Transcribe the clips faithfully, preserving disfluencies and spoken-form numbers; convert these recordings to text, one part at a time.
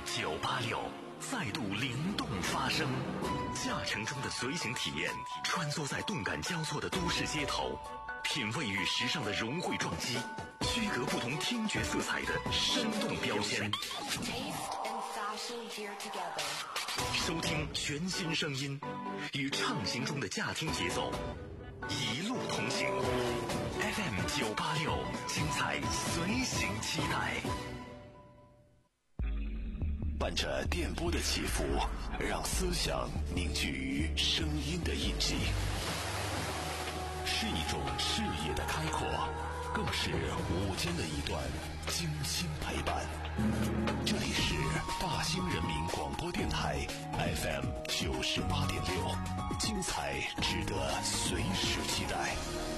九八六再度灵动发声，驾乘中的随行体验，穿梭在动感交错的都市街头，品味与时尚的融汇撞击，区隔不同听觉色彩的生动标签。收听全新声音，与畅行中的驾听节奏，一路同行。F M 九八六，精彩随行期待。伴着电波的起伏，让思想凝聚于声音的印记，是一种视野的开阔，更是午间的一段精心陪伴。这里是大兴人民广播电台 F M 九十八点六，精彩值得随时期待。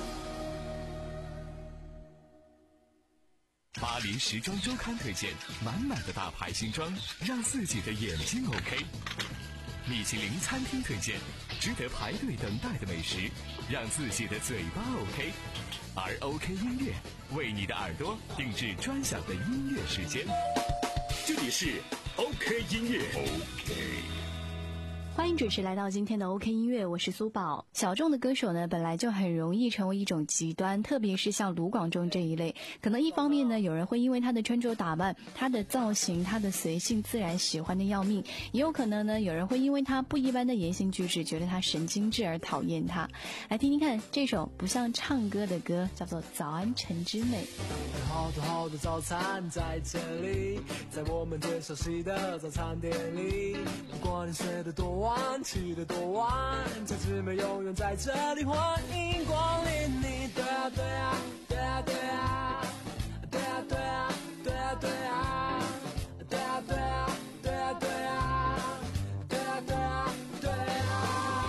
巴黎时装周刊推荐满满的大牌新装，让自己的眼睛 OK。米其林餐厅推荐值得排队等待的美食，让自己的嘴巴 OK。而 OK 音乐为你的耳朵定制专享的音乐时间。这里是 OK 音乐 OK。 欢迎准时来到今天的 OK 音乐，我是苏宝。小众的歌手呢，本来就很容易成为一种极端，特别是像卢广仲这一类，可能一方面呢，有人会因为他的穿着打扮、他的造型、他的随性自然喜欢的要命，也有可能呢，有人会因为他不一般的言行举止，觉得他神经质而讨厌他。来听听看这首不像唱歌的歌，叫做《早安晨之美》。 好多好多早餐在这里，在我们最熟悉的早餐店里，不管你睡得多晚，起得多晚，晨之美永远在这里，欢迎光临你。对啊对啊对啊对啊对啊对啊对啊对啊对啊对啊对啊对啊对啊对啊对啊。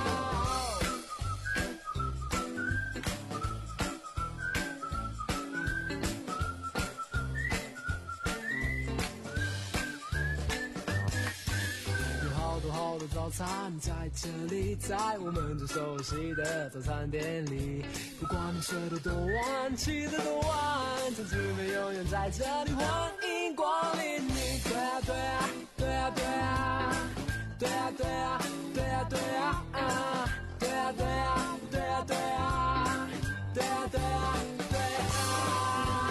好多好多早餐在这里，在我们最熟悉的早餐店里，不管你睡得多晚，起得多晚，晨之美永远在这里，欢迎光临你。对啊对啊对啊对啊对啊对啊对啊对啊对啊对啊对啊对啊对啊对啊对啊。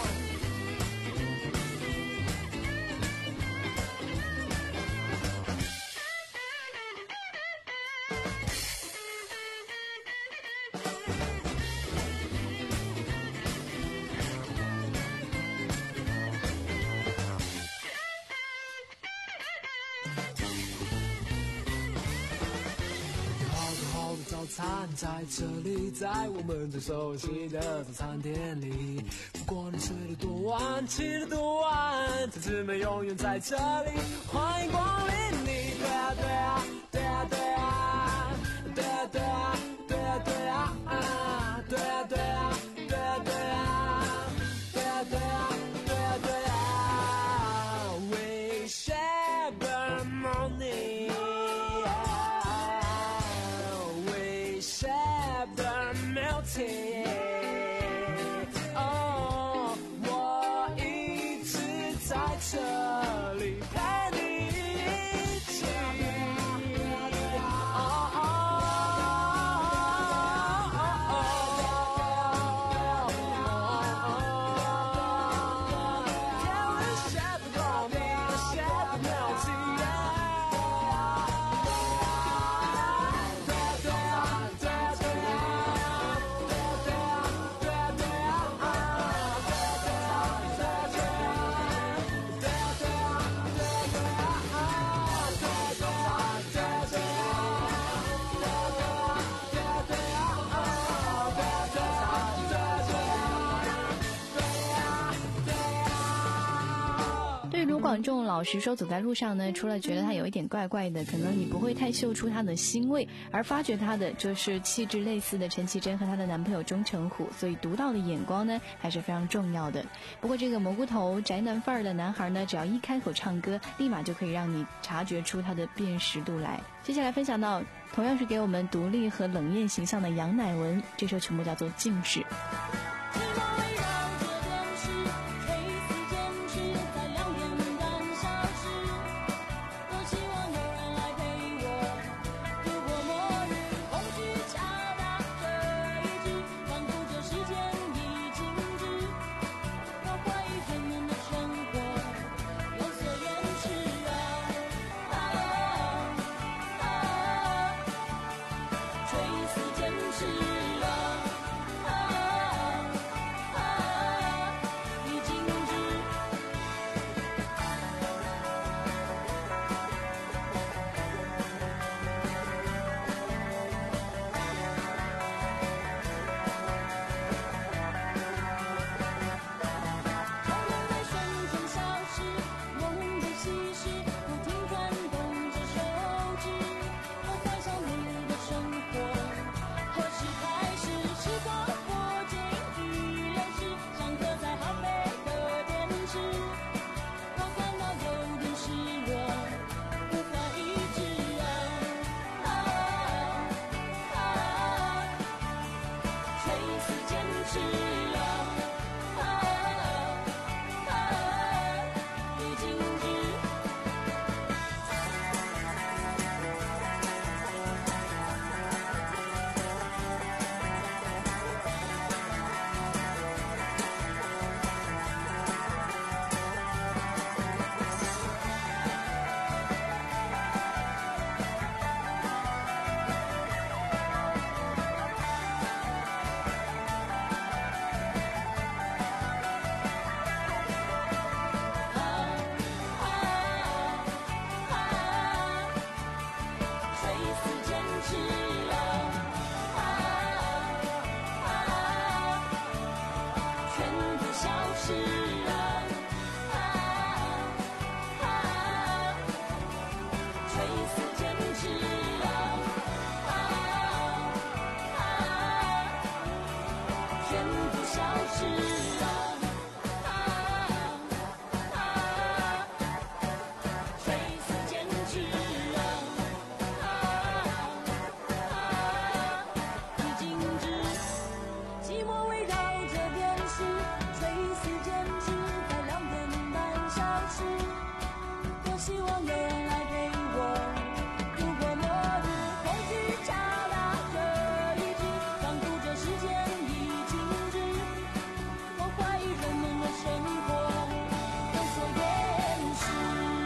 早餐在这里，在我们最熟悉的早餐店里，不管你睡得多晚，起得多晚，晨之美永远在这里，欢迎光临你。对啊对啊对啊对啊对啊对啊对啊对啊对啊对啊对啊对啊对啊对啊对啊对啊 We share the morning，的 melting， 哦，我一直在这里陪你一起，哦哦，Can we share the morning, share the melting？ 卢广仲老实说，走在路上呢，除了觉得他有一点怪怪的，可能你不会太嗅出他的腥味，而发掘他的就是气质类似的陈绮贞和她的男朋友钟成虎，所以独到的眼光呢还是非常重要的。不过这个蘑菇头宅男范儿的男孩呢，只要一开口唱歌，立马就可以让你察觉出他的辨识度来。接下来分享到同样是给我们独立和冷艳形象的杨乃文，这首曲目叫做《静止》。 黑丝坚持在两点半消失。 希望有人来陪我。如果末日空气炸大这一句，仿佛这时间已静止，我怀疑人们的生活有所掩饰。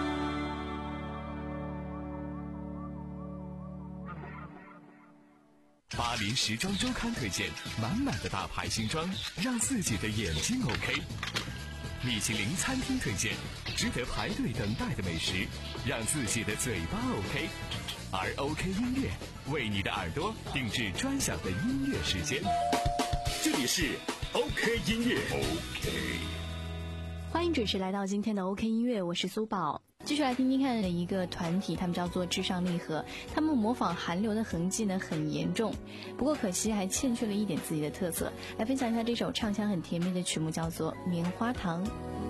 巴黎时装周刊推荐满满的大牌新装，让自己的眼睛 OK。米其林餐厅推荐值得排队等待的美食，让自己的嘴巴 OK。而 OK 音乐为你的耳朵定制专享的音乐时间。 这里是 OK 音乐 OK。 欢迎准时来到今天的 OK 音乐，我是苏宝。继续来听听看的一个团体，他们叫做至上励合，他们模仿韩流的痕迹呢很严重，不过可惜还欠缺了一点自己的特色。来分享一下这首唱腔很甜蜜的曲目，叫做《棉花糖》。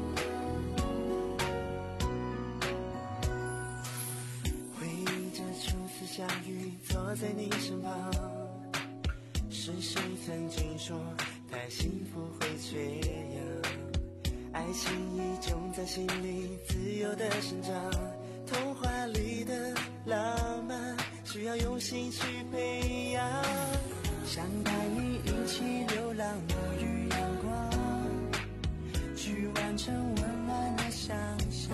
回忆着初次相遇，坐在你身旁，是谁曾经说太幸福会缺氧？爱情已种在心里，自由的生长。童话里的浪漫，需要用心去培养。想带你一起流浪，沐浴阳光，去完成温暖的想象。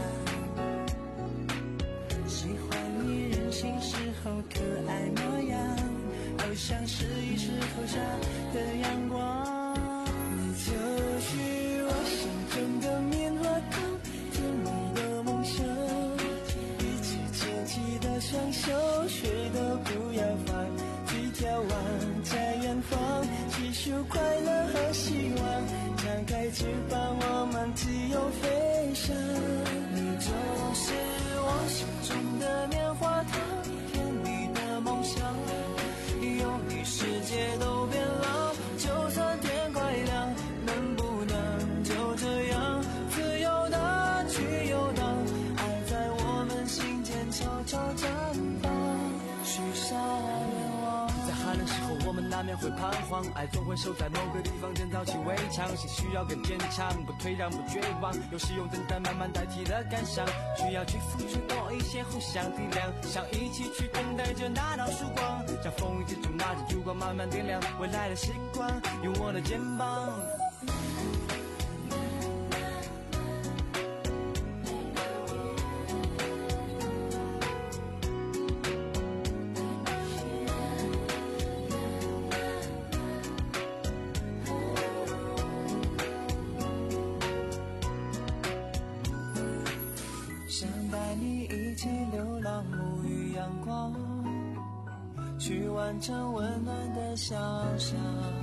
喜欢你任性时候可爱模样，好像是一石头下的阳光。你就是我心中的棉花糖，甜蜜的梦想，一起牵起的双手，谁都不要放，去眺望在远方，细数快乐和希望，张开翅膀我们自由飞翔。你就是我心中的棉花糖，甜蜜的梦想，有你世界都变了，就算天快亮，能不能就这样自由的去游荡？爱在我们心间悄悄绽放，许下愿望。 在寒冷时候我们难免会彷徨，爱总会守在某个地方建造起围墙，心需要更坚强，不退让不绝望，有时用等待慢慢代替了感伤，需要去付出多一些互相体谅，想一起去等待着那道曙光，在风雨之中拿着烛光慢慢点亮未来的星光，用我的肩膀。 想带你一起流浪，沐浴阳光，去完成温暖的想象。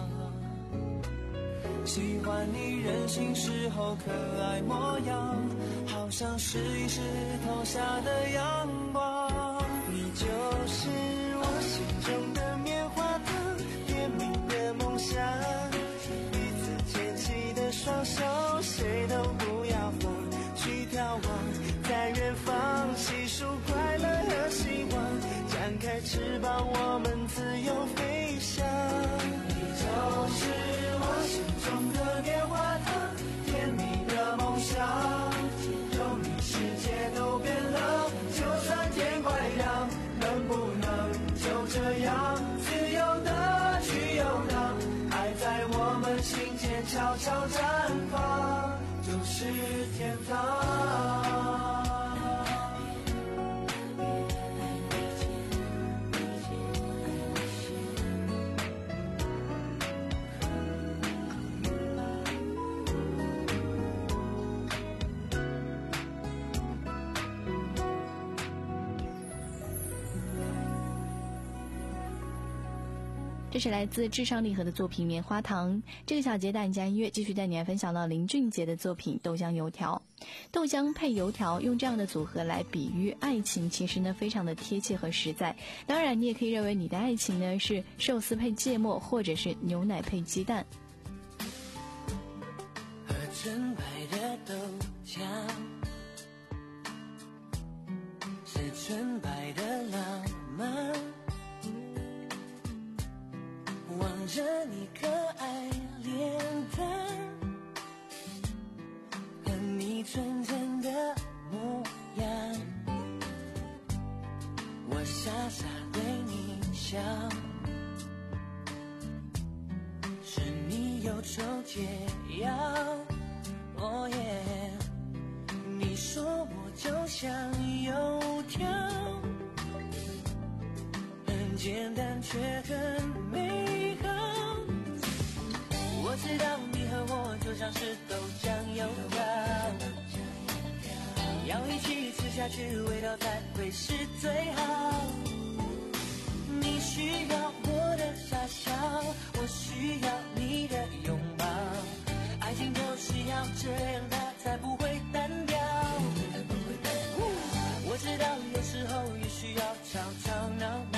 喜欢你任性时候可爱模样，好像是一石头下的阳光。你就是我心中的棉花糖，甜蜜的梦想，彼此牵起的双手，谁都不要放，去眺望在远方，细数快乐和希望，张开翅膀我们自由飞翔。你就是我心中的棉花糖，甜蜜的梦想，有你世界都变了，就算天快亮，能不能就这样自由的去游荡？爱在我们心间悄悄绽放，就是天堂。 这是来自至上励合的作品《棉花糖》。这个小节带你家音乐，继续带你来分享到林俊杰的作品《豆浆油条》。豆浆配油条，用这样的组合来比喻爱情，其实呢非常的贴切和实在。当然，你也可以认为你的爱情呢是寿司配芥末，或者是牛奶配鸡蛋。 喝纯白的豆浆，是纯白的浪漫。望着你可爱脸蛋，和你纯真的模样， 解药。哦耶，你说我就像油条，很简单却很美好。我知道你和我就像是豆浆油条，要一起吃下去，味道才会是最好。你需要我的傻笑，我需要你的拥抱，爱情就是要这样，它才不会单调。我知道有时候也需要吵吵闹闹，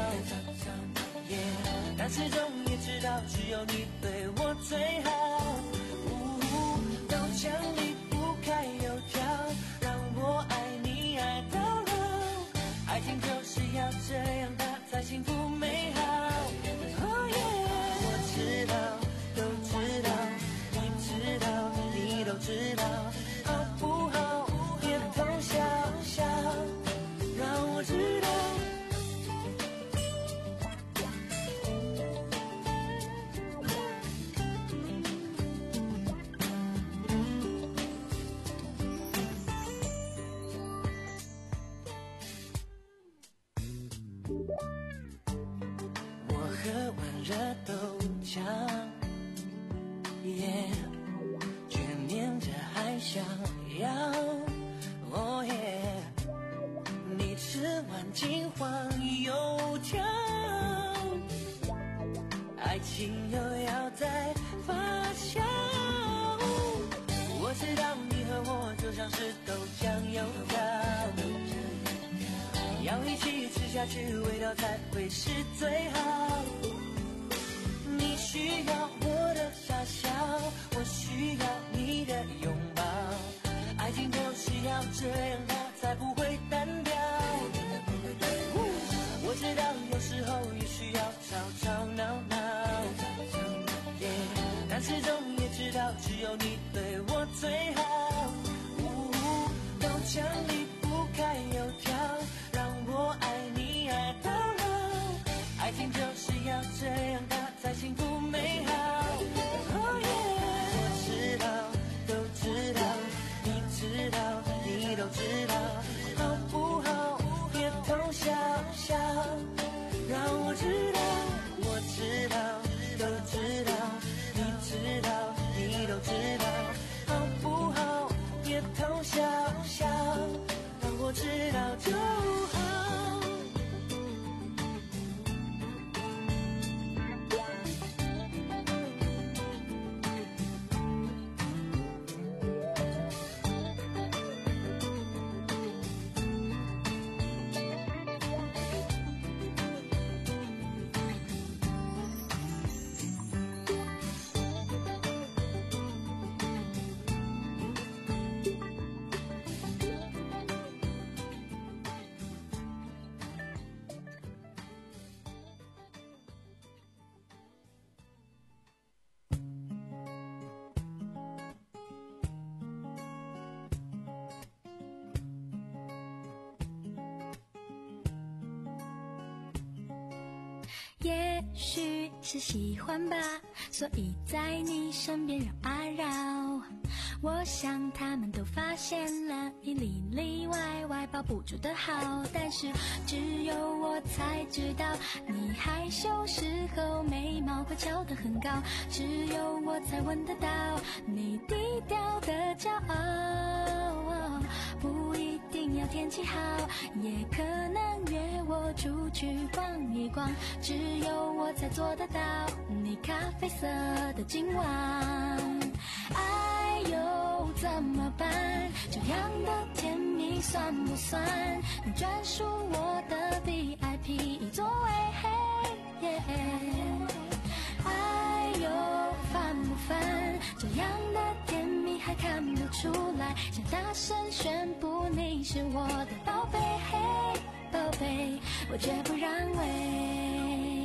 yeah, 但始终也知道只有你对我最好。豆浆离不开油条，让我爱你爱到老，爱情就是要这样，它才幸福美好。Oh yeah, 我知道，都知道，你知道，你都知道，好不好？别偷笑笑，让我知道。喝完热豆浆，耶、yeah, 却念着还想要，哦耶！你吃完金黄油条，爱情又要再发酵。我知道你和我就像是豆浆油条，要一起吃下去，味道才会是最好。你需要我的傻笑，我需要你的拥抱，爱情就是要这样，它才不会单调。我知道有时候也需要吵吵闹闹， yeah, 但始终也知道只有你对我最好。豆浆离不开油条，让我爱你爱到老，爱情就是要这样，它才幸福美好。Oh yeah, 我知道，都知道，你知道，你都知道，好不好？别偷笑笑，让我知道，我知道，都知道，你知道，你都知道，好不好？别偷笑笑，让我知道就好。 也许是喜欢吧，所以在你身边绕啊绕。我想他们都发现了你里里外外抱不住的好，但是只有我才知道你害羞时候眉毛会翘得很高，只有我才闻得到你低调的骄傲。不一定要天气好，也可能约我出去逛一逛，只有我才做得到你咖啡色的今晚。哎呦怎么办，这样的甜蜜算不算你专属我的 V I P 座位？嘿耶，哎呦烦不烦，这样的甜蜜还看不出来，想大声宣布你是我的宝贝，嘿宝贝，我绝不让位。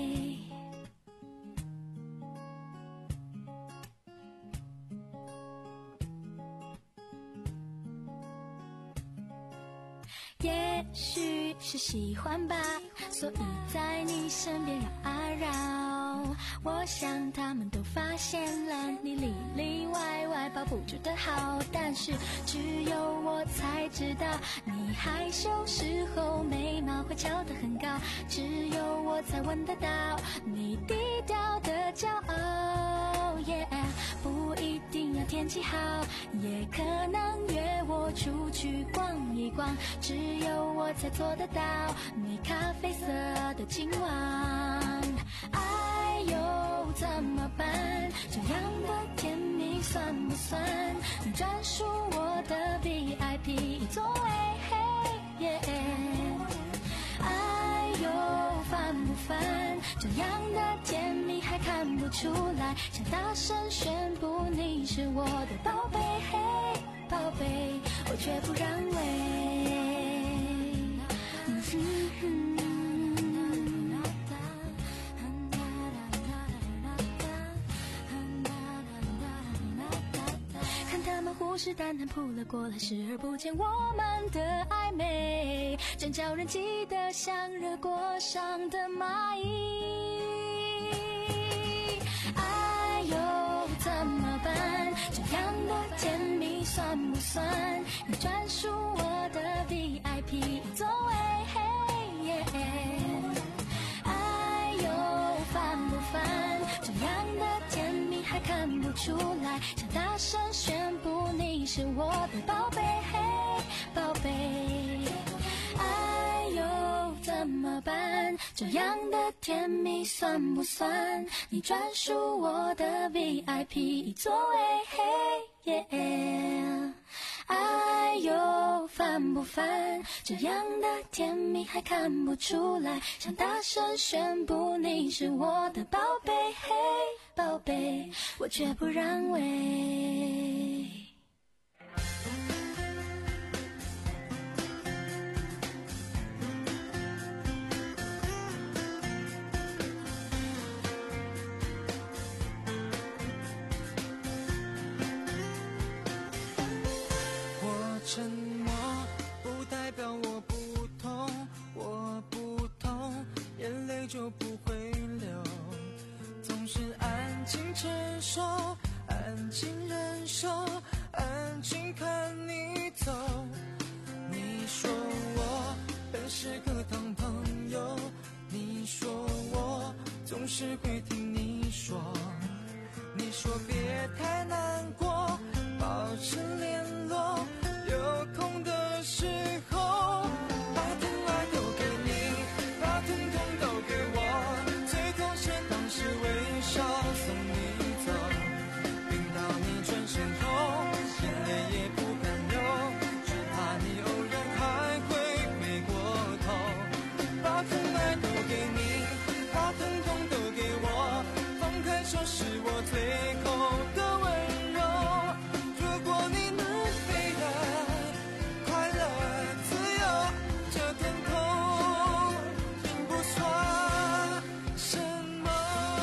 也许是喜欢吧，所以在你身边绕啊绕。 我想他们都发现了你里里外外保不住的好，但是只有我才知道，你害羞时候眉毛会翘得很高，只有我才闻得到你低调的骄傲。yeah， 不一定要天气好，也可能约我出去逛一逛，只有我才做得到你咖啡色的今晚。哎呦怎么办，这样的甜蜜算不算你专属我的 V I P 座位？嘿耶，哎呦烦不烦，这样的甜蜜还看不出来，想大声宣布你是我的宝贝，嘿宝贝，我绝不让位。嗯哼哼，看他们虎视眈眈扑了过来，视而不见我们的暧昧，真叫人记得像热锅上的蚂蚁。哎呦怎么办，这样的甜蜜算不算你专属我的 V I P 座位？嘿耶，哎呦烦不烦，这样的甜蜜还看不出来，想大声宣布你是我的宝贝，嘿宝贝。哎呦怎么办，这样的甜蜜算不算你专属我的 V I P 座位？嘿耶，哎呦烦不烦，这样的甜蜜还看不出来，想大声宣布你是我的宝贝，嘿宝贝，我绝不让位。 沉默不代表我不痛，我不痛，眼泪就不会流，总是安静承受，安静忍受，安静看你走。你说我本是个当朋友，你说我总是会听你说，你说别太难过，保持联络，有空的时候把疼爱都给你，把疼痛都给我，最后是当时微笑送你走，冰到你转身后眼泪也不敢流，只怕你偶然还会回过头，把疼爱都给你，把疼痛都给我，放开手是我最后的温柔。如果你能飞得快乐自由，这疼痛并不算什么。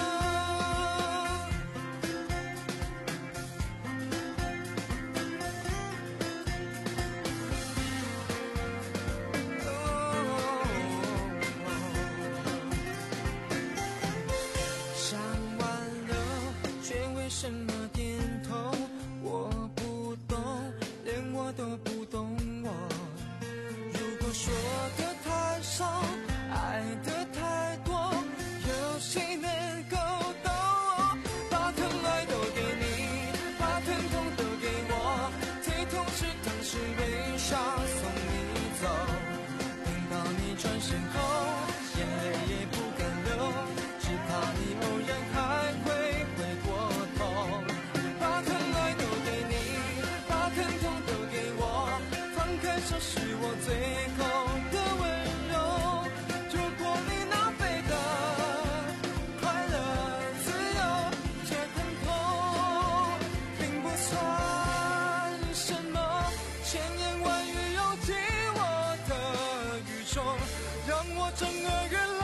想挽留，却为什么点头？我不懂，连我都不懂我。如果说的太少，爱的太多，有谁能够懂？把疼爱都给你，把疼痛都给我，最痛是当时微笑送你走，等到你转身后眼泪也不敢流，只怕你偶然还会回过头，把疼爱都给你，把疼痛都给我，放开手是我最后的温柔。如果你能飞得快乐自由，这疼痛并不算什么，千言万语涌进我的语中，让我整个人聋。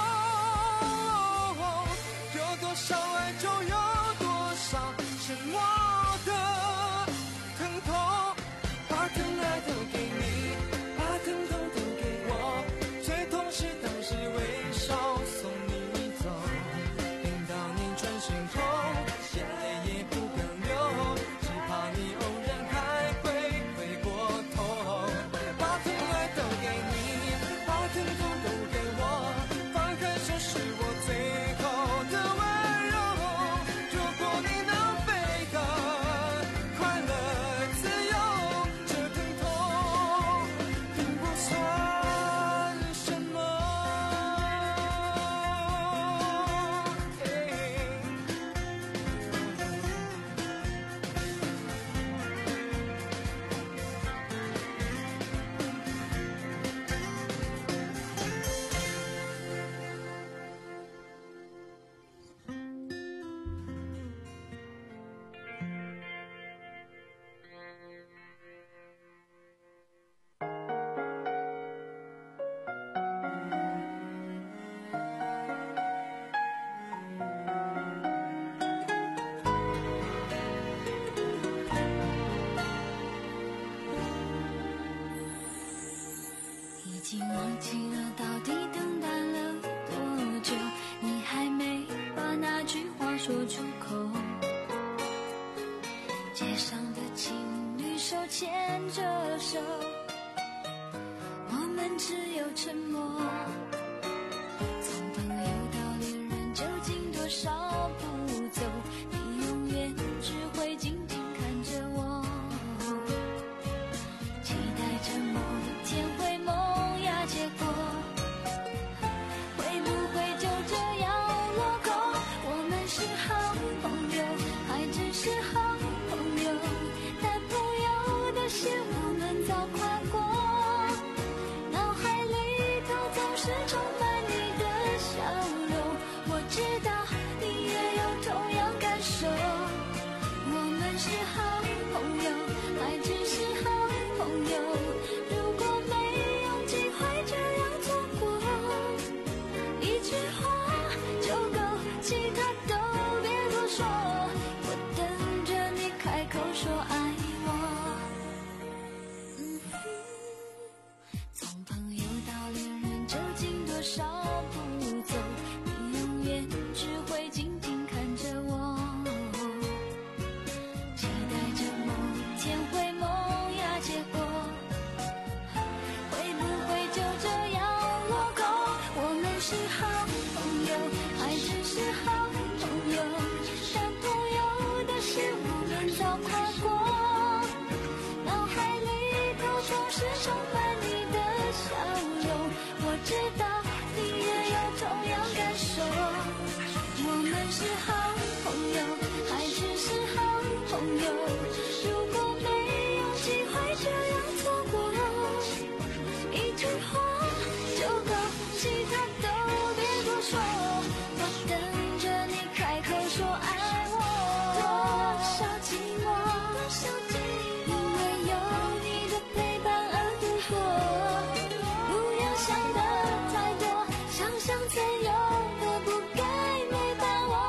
有多少爱就有多少沉默的疼痛，把疼爱都给你，把疼痛已经忘记了到底等待了多久，你还没把那句话说出口。街上的情侣手牵着手，我们只有沉默。从朋友到恋人，究竟多少步走，你永远只会静静看着我，期待着某天会萌芽结果，会不会就这样落空？我们是好朋友，还只是好朋友，但朋友的线我们早跨过，脑海里头总是充满你的笑容，我知道你也有同样感受。我们是好朋友，还只是好朋友，如果没有机会这样错过，一句话就够，其他都别多说，我等着你开口说爱我。嗯哼，从朋友到恋人，究竟多少步走，你永远只会静静看着我，期待着某天会萌芽结果，会不会就这样落空？我们是好朋友，还只是好朋友，但朋友的线我们早跨过，脑海里头总是充满你的笑容，我知道你也有同样感受。我们是好朋友，还只是好朋友，如果没有机会这样错过，一句话就够，其他都别多说，我等着你开口说爱我。多少寂寞，多少寂寞，因为有你的陪伴而度过，不要想得太多，想想最有的不该没把握。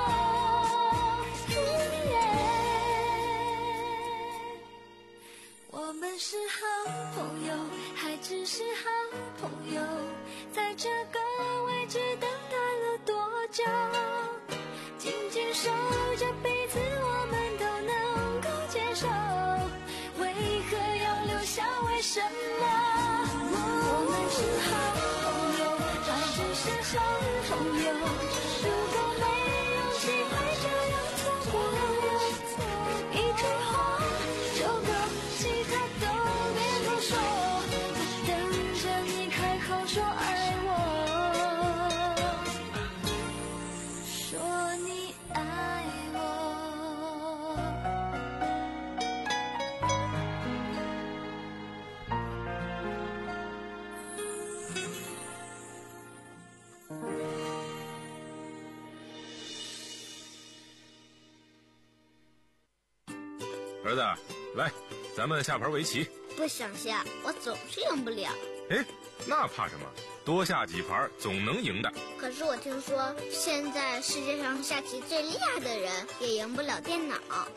我们是好朋友，还只是好朋友，在这个位置等待了多久？紧紧守着彼此，我们都能够接受，为何要留下？为什么？我们是好朋友，还只是好朋友，如果没有机会这样错过，一句话就够，其他都别多说，我等着你开口说爱我，说你爱我。 儿子，来，咱们下盘围棋。 不想下，我总是赢不了。 哎，那怕什么？多下几盘总能赢的。 可是我听说，现在世界上下棋最厉害的人也赢不了电脑。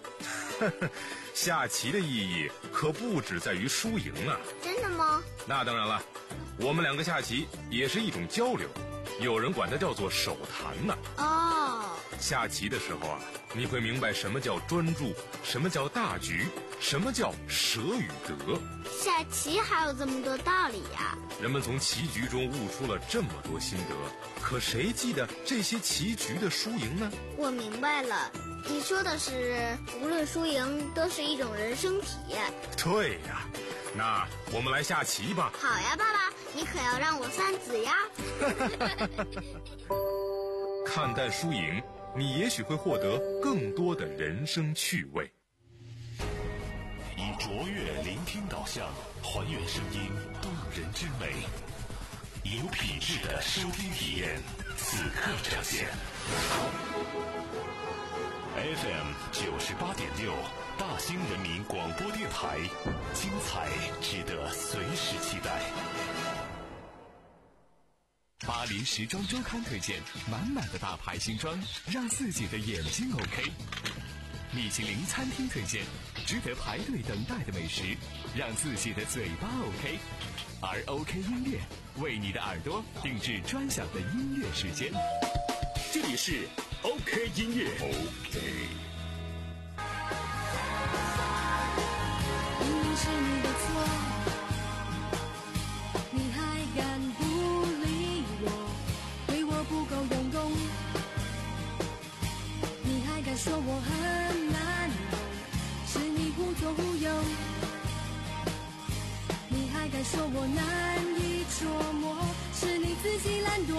下棋的意义可不只在于输赢啊。 真的吗？ 那当然了，我们两个下棋也是一种交流，有人管它叫做手谈呢。 哦， 下棋的时候啊，你会明白什么叫专注，什么叫大局，什么叫舍与得。 下棋还有这么多道理呀！ 人们从棋局中悟出了这么多心得，可谁记得这些棋局的输赢呢？ 我明白了，你说的是无论输赢都是一种人生体验。 对呀，那我们来下棋吧。 好呀，爸爸，你可要让我三子呀。 看淡输赢，你也许会获得更多的人生趣味。 以卓越聆听导向，还原声音动人之美，有品质的收听体验，此刻呈现。F M 九十八点六，大兴人民广播电台，精彩值得随时期待。 巴黎时装周刊推荐，满满的大牌新装，让自己的眼睛 OK。米其林餐厅推荐，值得排队等待的美食，让自己的嘴巴 OK。 而 OK 音乐为你的耳朵定制专享的音乐时间。这里是 OK 音乐。OK。 明明是你的错，你还敢不理我，对我不够用功，你还敢说我很难懂，是你忽左忽右，你还敢说我难以琢磨，是你自己懒惰，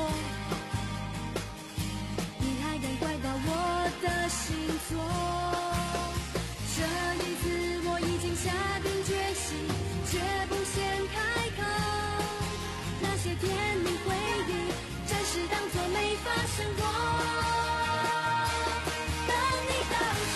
你还敢怪到我的星座。这一次我已经下定决心，绝不先开口，那些甜蜜回忆暂时当作没发生过。当你道歉，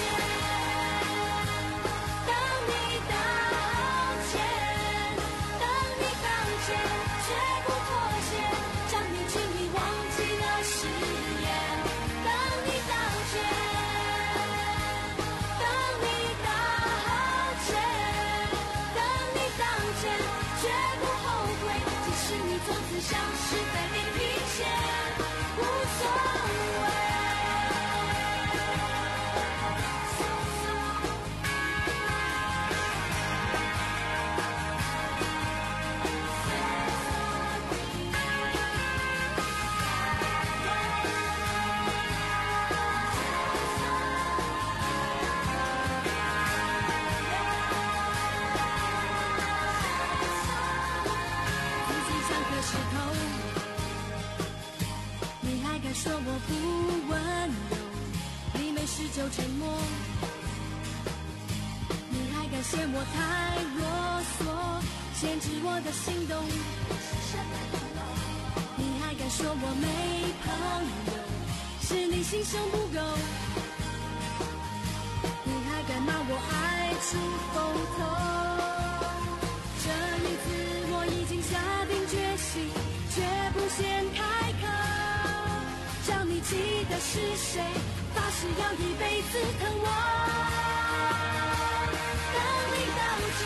当你道歉，当你道歉，绝不妥协，将你轻易忘记了誓言。当你道歉，当你道歉，当你道歉，绝不后悔，即使你从此消失在地平线，无所谓。自己像颗石头，你还敢说我不温柔，你没事就沉默，你还敢嫌我太啰嗦，限制我的行动，你还敢说我没朋友，是你心胸不够，你还敢骂我爱出风头。这一次我已经下定决心，绝不先开口，叫你记得是谁，发誓要一辈子疼我。当你道歉，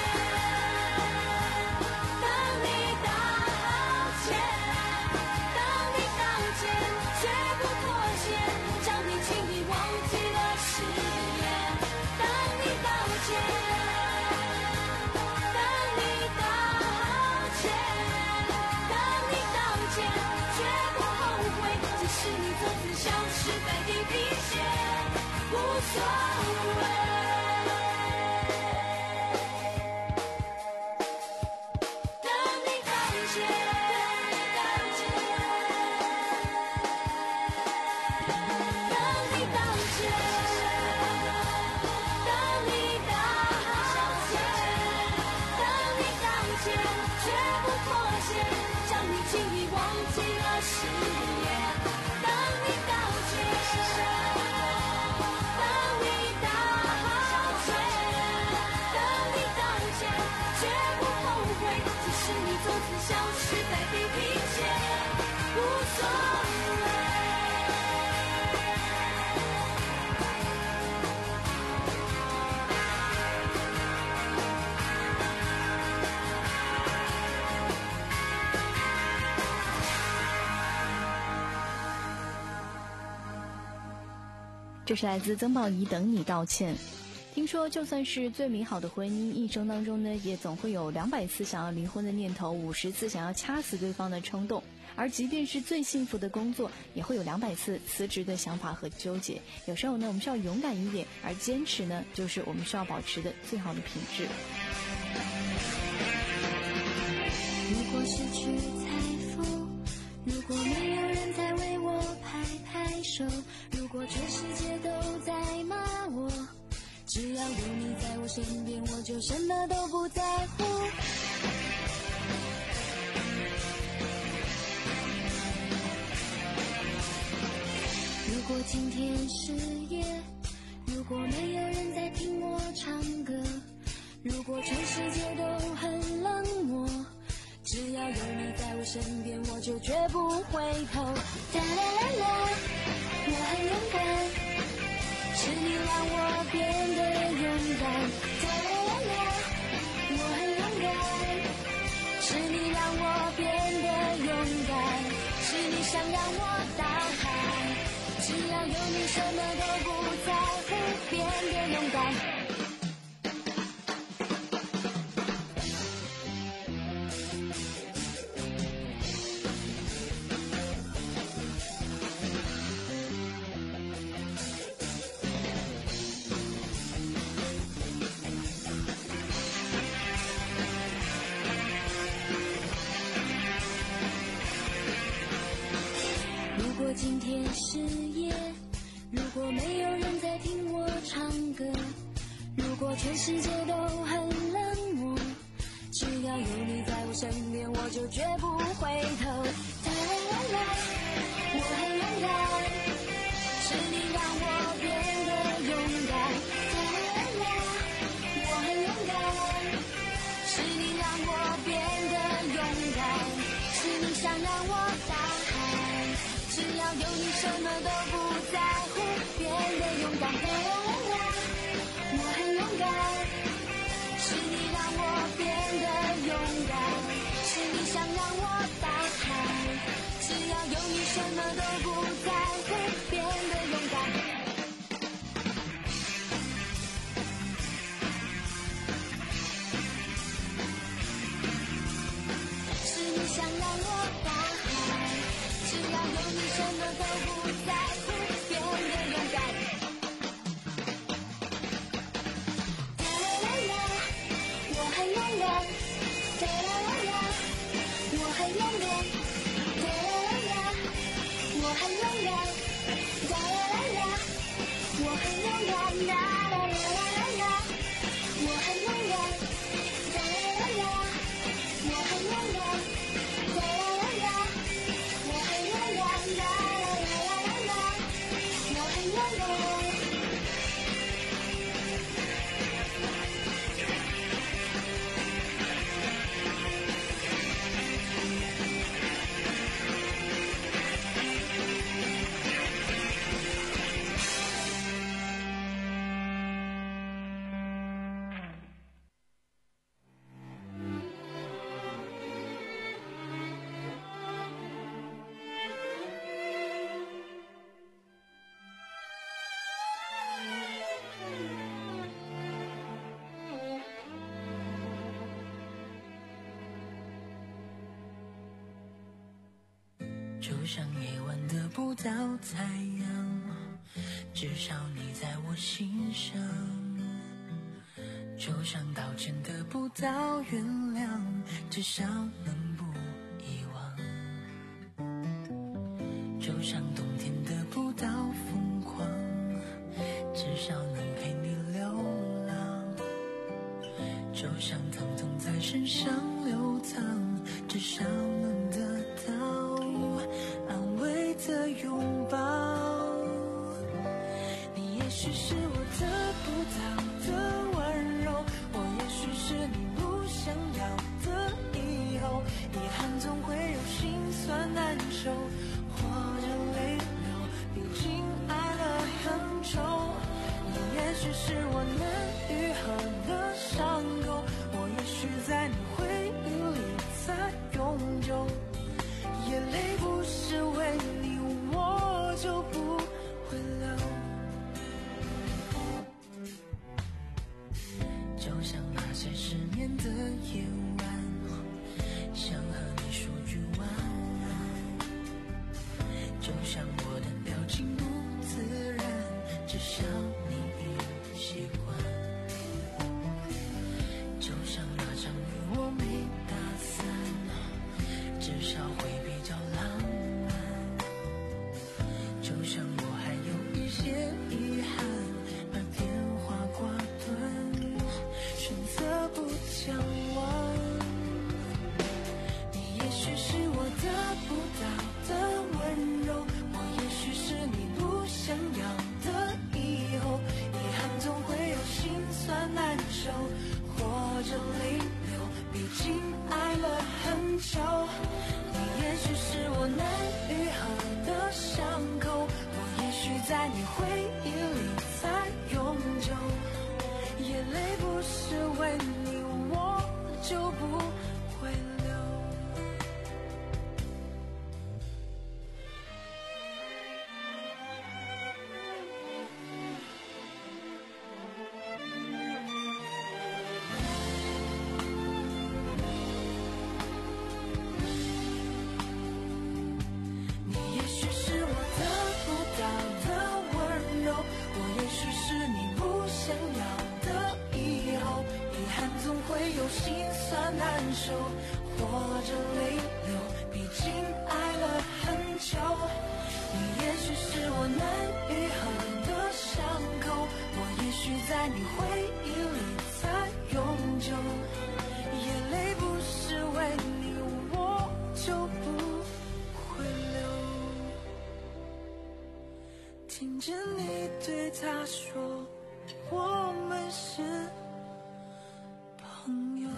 当你道歉，当你道歉，绝不妥协，叫你轻易忘记了誓言。当你道歉，当你道歉，当你道歉，绝不后悔，即使你从此消失在地平线，无所谓。当你道歉，当你道歉，当你道歉，当你道歉，绝不妥协，叫你轻易忘记了誓言。当你道歉，当你道歉，当你道歉，绝不后悔，即使你从此消失在地平线，无所谓。 这是来自曾宝仪等你道歉。听说就算是最美好的婚姻，一生当中呢，也总会有两百次想要离婚的念头，五十次想要掐死对方的冲动。而即便是最幸福的工作，也会有两百次辞职的想法和纠结。有时候呢，我们需要勇敢一点，而坚持呢，就是我们需要保持的最好的品质。 如果失去财富，如果没有人在为我拍拍手，如果全世界都在骂我，只要有你在我身边，我就什么都不在乎。如果今天是夜，如果没有人在听我唱歌，如果全世界都很冷漠，只要有你在我身边，我就绝不回头。哒啦啦啦，我很勇敢，是你让我变得勇敢。哒啦啦啦，我很勇敢，是你让我想让我大喊，只要有你什么都不在乎，变得勇敢。如果今天是夜，如果没有人在听我唱歌，如果全世界都很冷漠，只要有你在我身边，我就绝不回头。哒啦啦啦，我很勇敢，是你让我变得勇敢。哒啦啦啦，我很勇敢，是你让我变得勇敢，是你想让我大喊，只要有你什么都不在乎，变得勇敢。啦啦啦啦，我很勇敢，是你让我变得勇敢，是你想让我大喊，只要有你什么都不在乎，变得勇敢。是你想让我大喊，只要有你什么都不在乎，变得勇敢。哒啦啦啦，我很勇敢。哒啦啦啦，我很勇敢。哒啦啦啦，我很勇敢。哒啦啦啦，我很勇敢。哒啦啦啦啦，我很勇敢。哒啦啦啦，我很勇敢。哒啦啦啦，我很勇敢。哒啦啦啦啦，我很勇敢。 就像夜晚得不到太阳，至少你在我心上。就像道歉得不到原谅，至少能不遗忘。就像冬天得不到疯狂，至少能陪你流浪。就像疼痛在身上流淌，至少能得到安慰的拥抱。你也许是我得不到的温柔，我也许是你不想要的以后。遗憾总会有心酸难受，或者泪流，毕竟爱了很久。你也许是我难愈合的伤口，我也许在你回忆里才永久。眼泪不是为你，我就不会流。就像那些失眠的夜晚，想和你说句晚安。就像我的表情不自然，至少你已习惯。就像那场雨我没打伞，至少会比较浪漫。就像我还有一些遗憾，把电话挂断，选择不讲完。你也许是我得不到的温柔，我也许是你不想要的以后。遗憾总会有心酸难受，或者泪流，毕竟爱了很久。你也许是我难愈合的伤口，我也许在你回忆里才永久。眼泪不是为你，我就不会流。 或者泪流，毕竟爱了很久。你也许是我难愈合的伤口，我也许在你回忆里才永久。眼泪不是为你，我就不会流。听见你对他说，我们是朋友。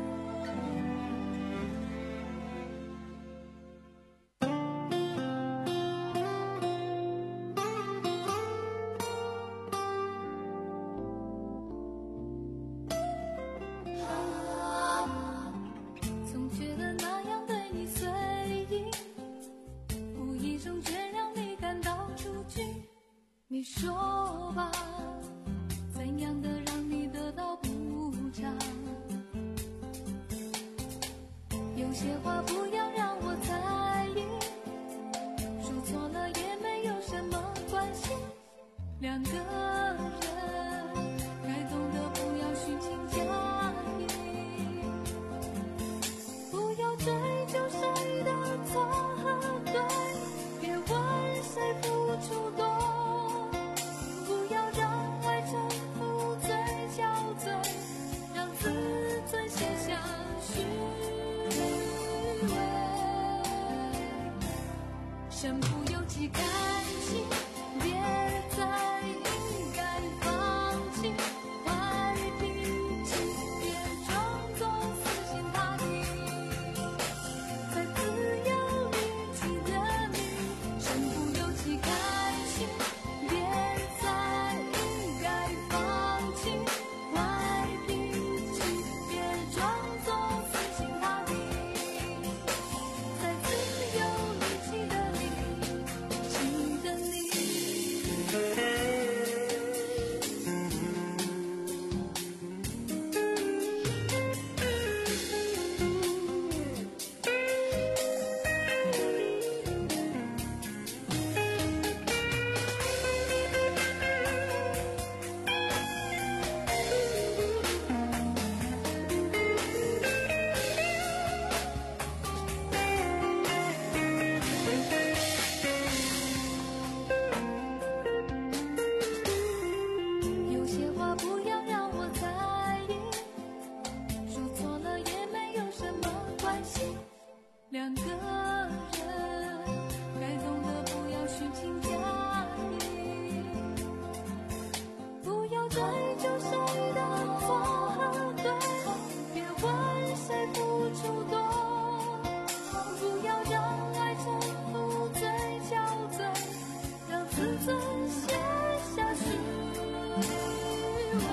总觉得那样对你随意，无意中却让你感到出局。你说吧，怎样的让你得到补偿？有些话不要让我在意，说错了也没有什么关系。两个人该懂得不要虚情假意，不要追究谁的错和对，别问谁付出多，不要让爱成负罪憔悴，让自尊卸下虚伪。身不由己感情，别再应该放弃坏脾气，别装作死心塌地。在自由离奇的你，身不由己感情，别再应该放弃坏脾气，别装作死心塌地。在自由离奇的你，记得你。有些话不要让我在意，说错了也没有什么关系。两个人该懂得不要虚情假意，不要追究谁的错和对，别问谁付出多，不要让爱成负罪憔悴，让自尊卸下虚伪。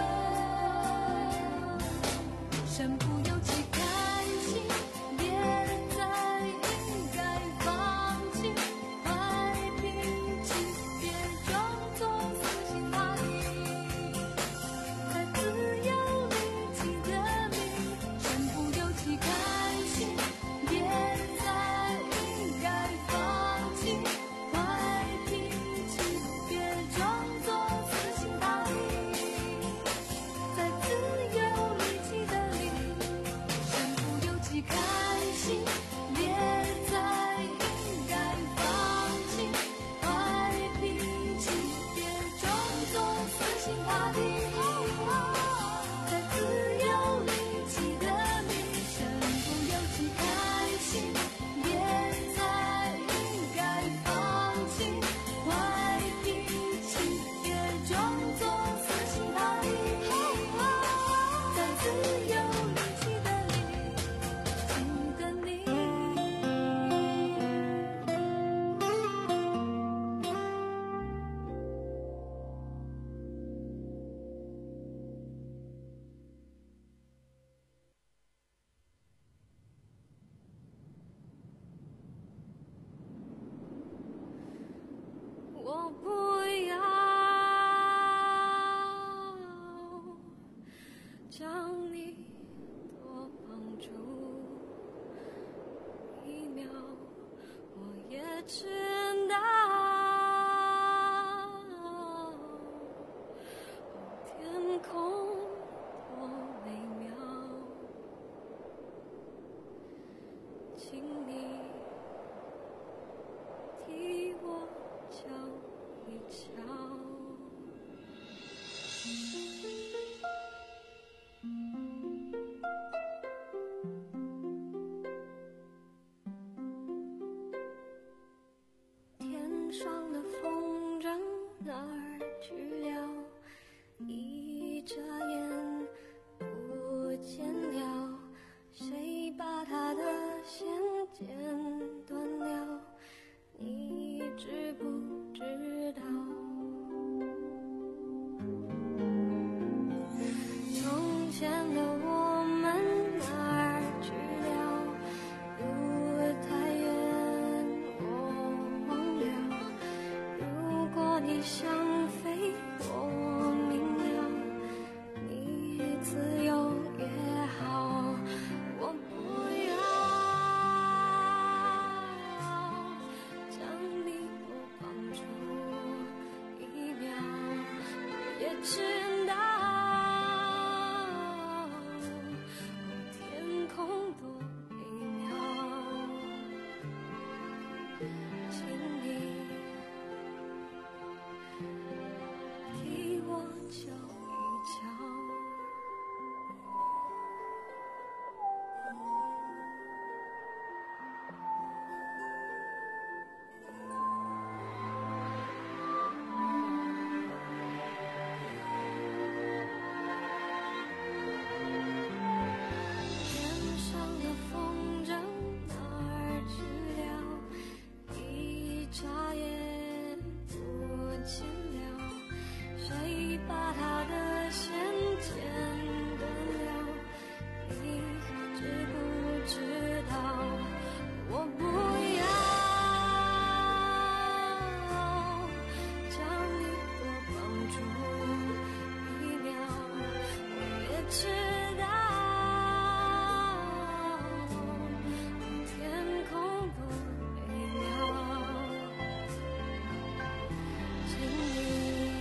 身不由己感情，别再应该放弃坏脾气，别装作死心塌地。在自由离奇的你，身不由己感情，别再应该放弃坏脾气，别装作死心塌地。在自由离奇的你，身不由己感情，别再应该放弃坏脾气，别装作死心塌地。在自由离奇的你，身不由己感情，别再应该放弃坏脾气，别装作死心塌地。在自由离奇的你，记得你。我不要将你多绑住一秒，我也知道天空多美妙。 请你替我瞧一瞧。天上的风筝哪儿去了？一眨眼不见了。谁把它的线剪断了？你知不知道？从前的我们哪儿去了？路太远我忘了。如果你想飞，我明了，你自由也好，我不要将你多绑住一秒，也知道天空多美妙，请你替我瞧一瞧。天上的风筝哪儿去了？一眨眼不见了。谁把它的线剪断了？你知不知道？我不要将你多绑住一秒，我也知道天空多美妙，请你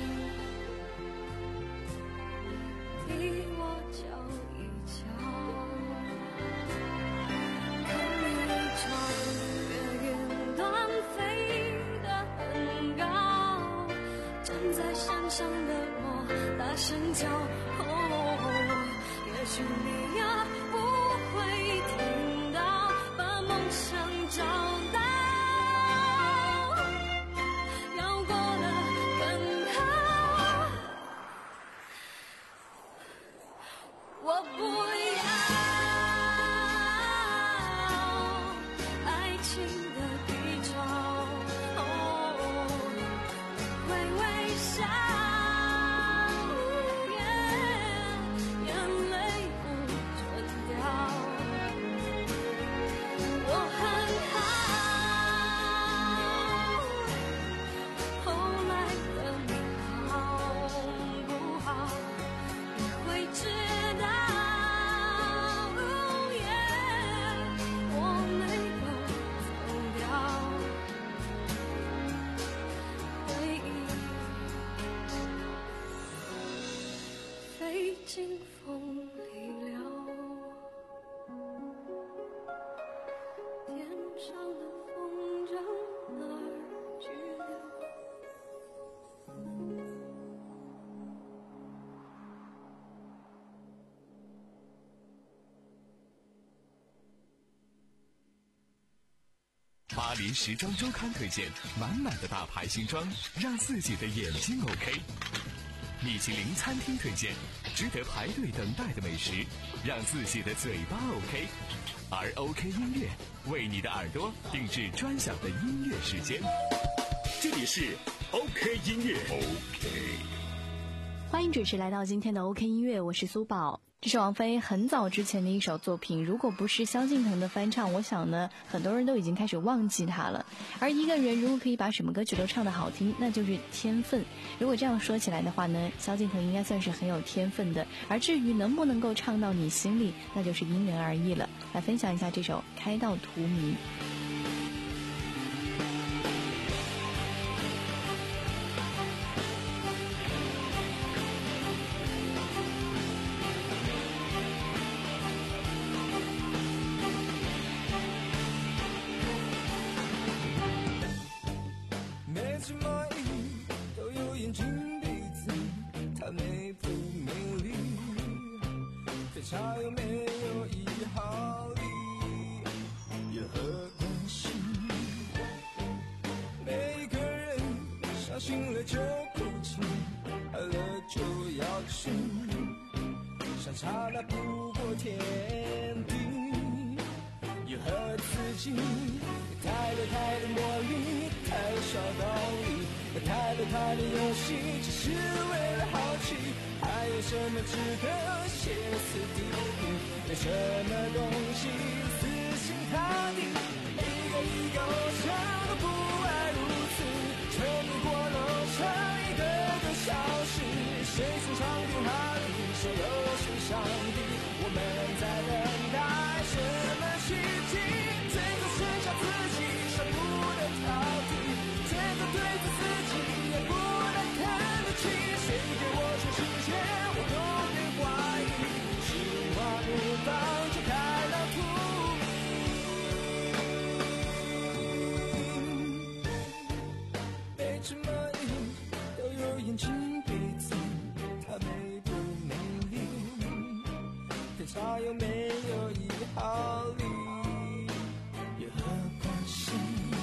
替我瞧一瞧。看你朝着云端飞得很高，站在山上的我大声叫，哦，也许你呀不会听到，把梦想找到，绕过了更好，我不要爱情的低潮，哦，会微笑，眼泪不准掉，我很好，后来的你好不好？你会知道，我没有走掉，回忆飞进风里了。天上的风筝哪儿去了？ 巴黎时装周刊推荐满满的大牌新装，让自己的眼睛 OK。米其林餐厅推荐值得排队等待的美食，让自己的嘴巴 OK。而 OK 音乐为你的耳朵定制专享的音乐时间。 这里是 OK 音乐 OK。 欢迎准时来到今天的 OK 音乐，我是苏宝。这是王菲很早之前的一首作品，如果不是萧敬腾的翻唱，我想呢，很多人都已经开始忘记它了。而一个人如果可以把什么歌曲都唱得好听，那就是天分。如果这样说起来的话呢，萧敬腾应该算是很有天分的。而至于能不能够唱到你心里，那就是因人而异了。来分享一下这首《开到荼蘼》。 吵有没有一毫厘，有何关系？每个人伤心了就哭泣，爱了就要去，相差那不过天地，有何刺激？太多太多魔力，太少道理，太多太多游戏，只是为了好奇，还有什么值得歇斯底里？有什么东西死心塌地？一个一个偶像都不爱如此，沉迷过楼上一个个消失，谁从上天哈利，谁又是上帝？我们在等待什么奇迹？最后剩下自己，舍不得逃避，最后对着自己也不能看得起。谁给我全世界，我都会怀疑，心花怒放就开了荼蘼。每只蚂蚁都有眼睛鼻子，它美不美丽？天差有没有一毫厘，有何关系？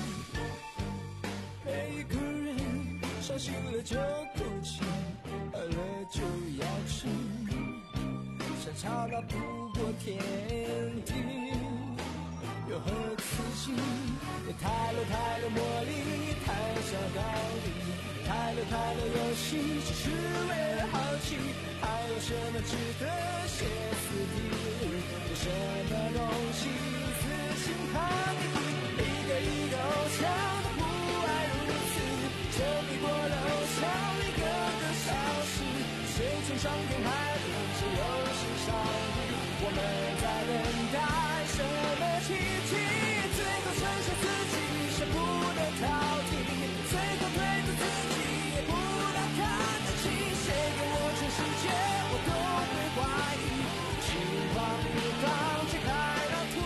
每个人伤心了就哭泣，爱了就要吃，相差那不过天地，有何刺激？有太多太多魔力，太少道理，太多太多游戏，只是为了好奇，还有什么值得歇斯底里？有什么东西死心塌地？一个一个偶像都不爱如此，沉迷过了偶像一个个消失，谁从上天海里，谁又是上帝？我们在等待什么奇迹？最后剩下自己，舍不得逃避，最后对着自己也不能看得起。谁给我全世界，我都会怀疑，心花怒放揭开了荼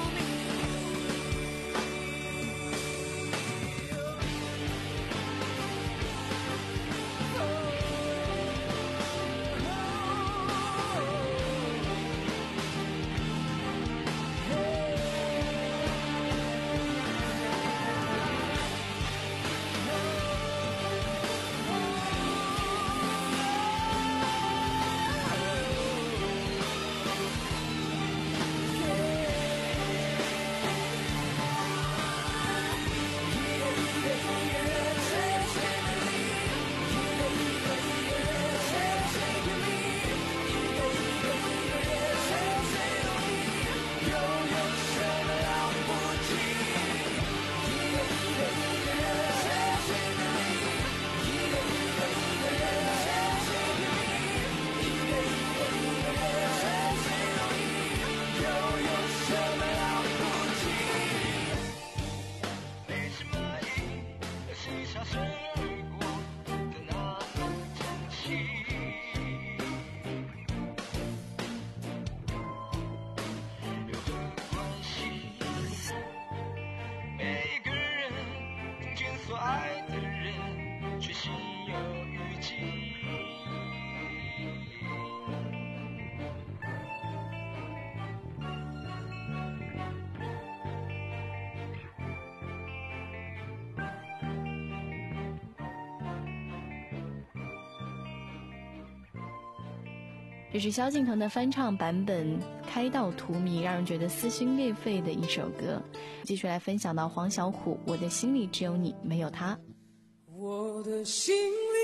这是萧敬腾的翻唱版本《开到荼蘼》，让人觉得撕心裂肺的一首歌。继续来分享到黄小琥，《我的心里只有你没有他》。 我的心里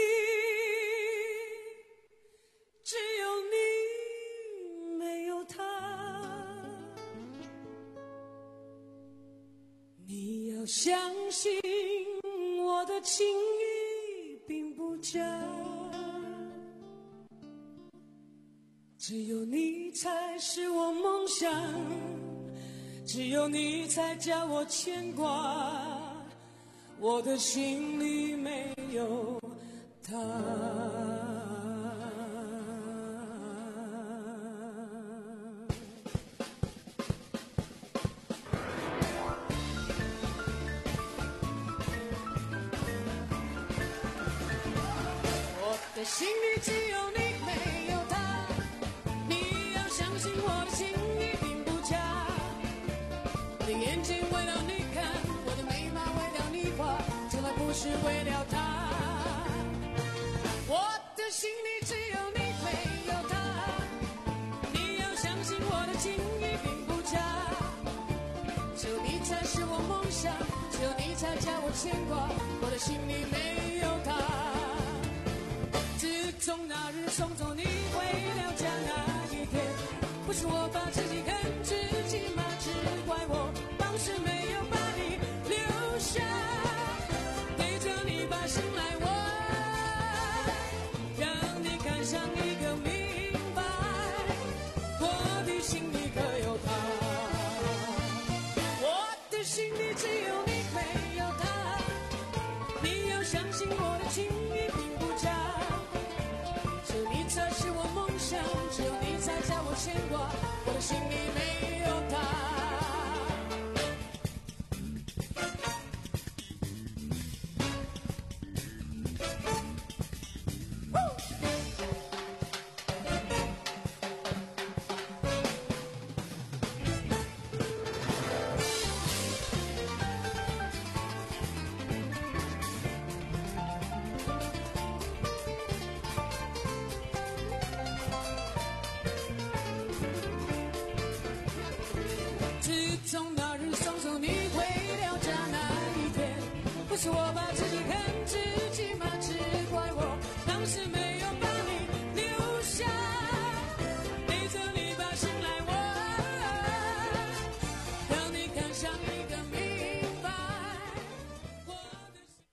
只有你没有他，你要相信我的情意并不假，只有你才是我梦想，只有你才叫我牵挂，我的心里没有他。我的心里只有你没有他，你要相信眼睛为了你看，我的眉毛为了你画，从来不是为了他。我的心里只有你没有他，你要相信我的情意并不假，只有你才是我梦想，只有你才叫我牵挂，我的心里没有他。自从那日送走你回了家那一天，不是我把自己恨自己吗？只怪我当时没有把你留下，对着你把心来握，让你看上一个明白，我的心里可有他，我的心里只有你没有他，你要相信我的情意并不假，只有你才是我梦想，只有你才叫我牵挂，我的心里没有他。自从那日送走你回了家那一天，不是我把自己恨自己吗？只怪我当时没有把你留下，对着你把心来握，让你看上一个明白，我的心。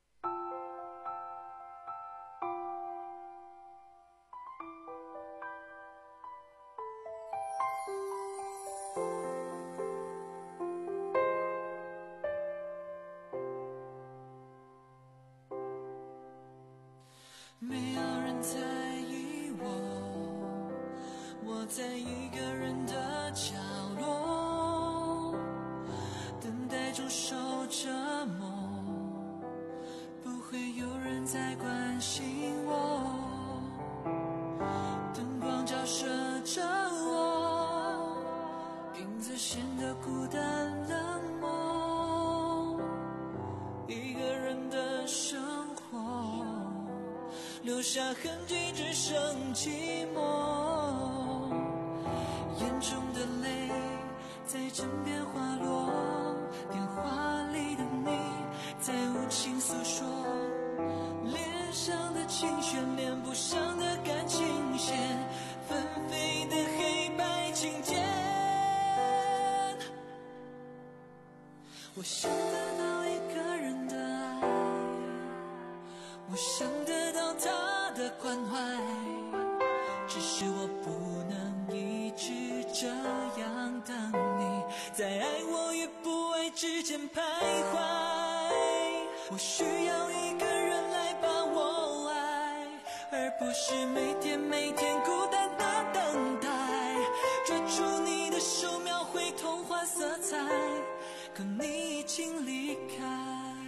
没有人在意我，我在一个人的角落，等待中受折磨，不会有人再关心我，灯光照射着我，影子显得孤单冷漠，一个人的生活留下痕迹，只剩寂寞。眼中的泪在枕边滑落，电话里的你在无情诉说，脸上的情绪连不上的感情线，纷飞的黑白琴键。我想得到一个人的爱，我想得到他的关怀，只是我不能一直这样等你，在爱我与不爱之间徘徊。我需要一个人来把我爱，而不是每天每天孤单的等待，抓住你的手描绘童话色彩，可你已经离开。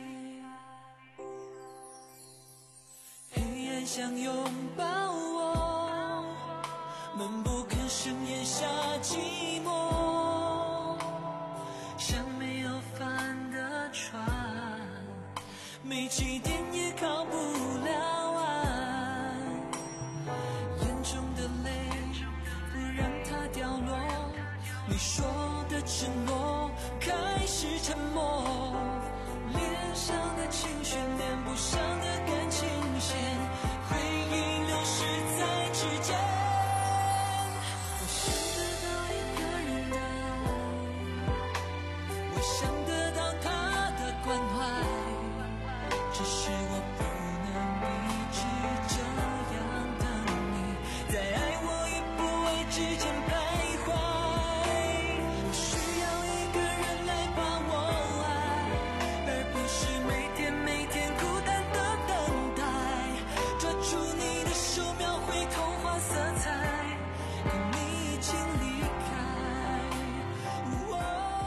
想拥抱我，闷不吭声咽下寂寞，像没有帆的船，没起点也靠不了岸，眼中的泪不让它掉落，你说的承诺开始沉默，脸上的情绪连不上的感情线，回忆流逝在指尖。我想得到一个人的爱，我想得到他的关怀，只是我不能一直这样等你，在爱我与不爱之间徘徊。我需要一个人来把我爱，而不是每天每天孤单的等待，抓住你的手描绘童话色彩，可你已经离开。哦，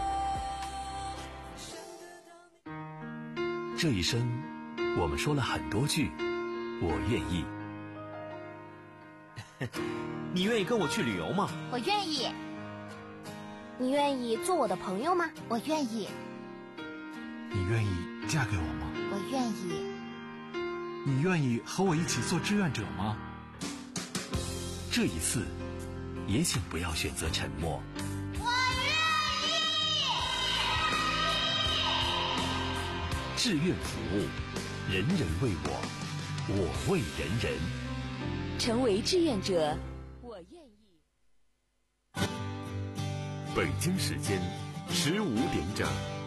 想得到你。 这一生，我们说了很多句“我愿意”。 你愿意跟我去旅游吗？ 我愿意。 你愿意做我的朋友吗？ 我愿意。 你愿意嫁给我吗？ 我愿意。 你愿意和我一起做志愿者吗？ 这一次，也请不要选择沉默。 我愿意。 志愿服务，人人为我，我为人人。 成为志愿者，我愿意。 北京时间十五点整。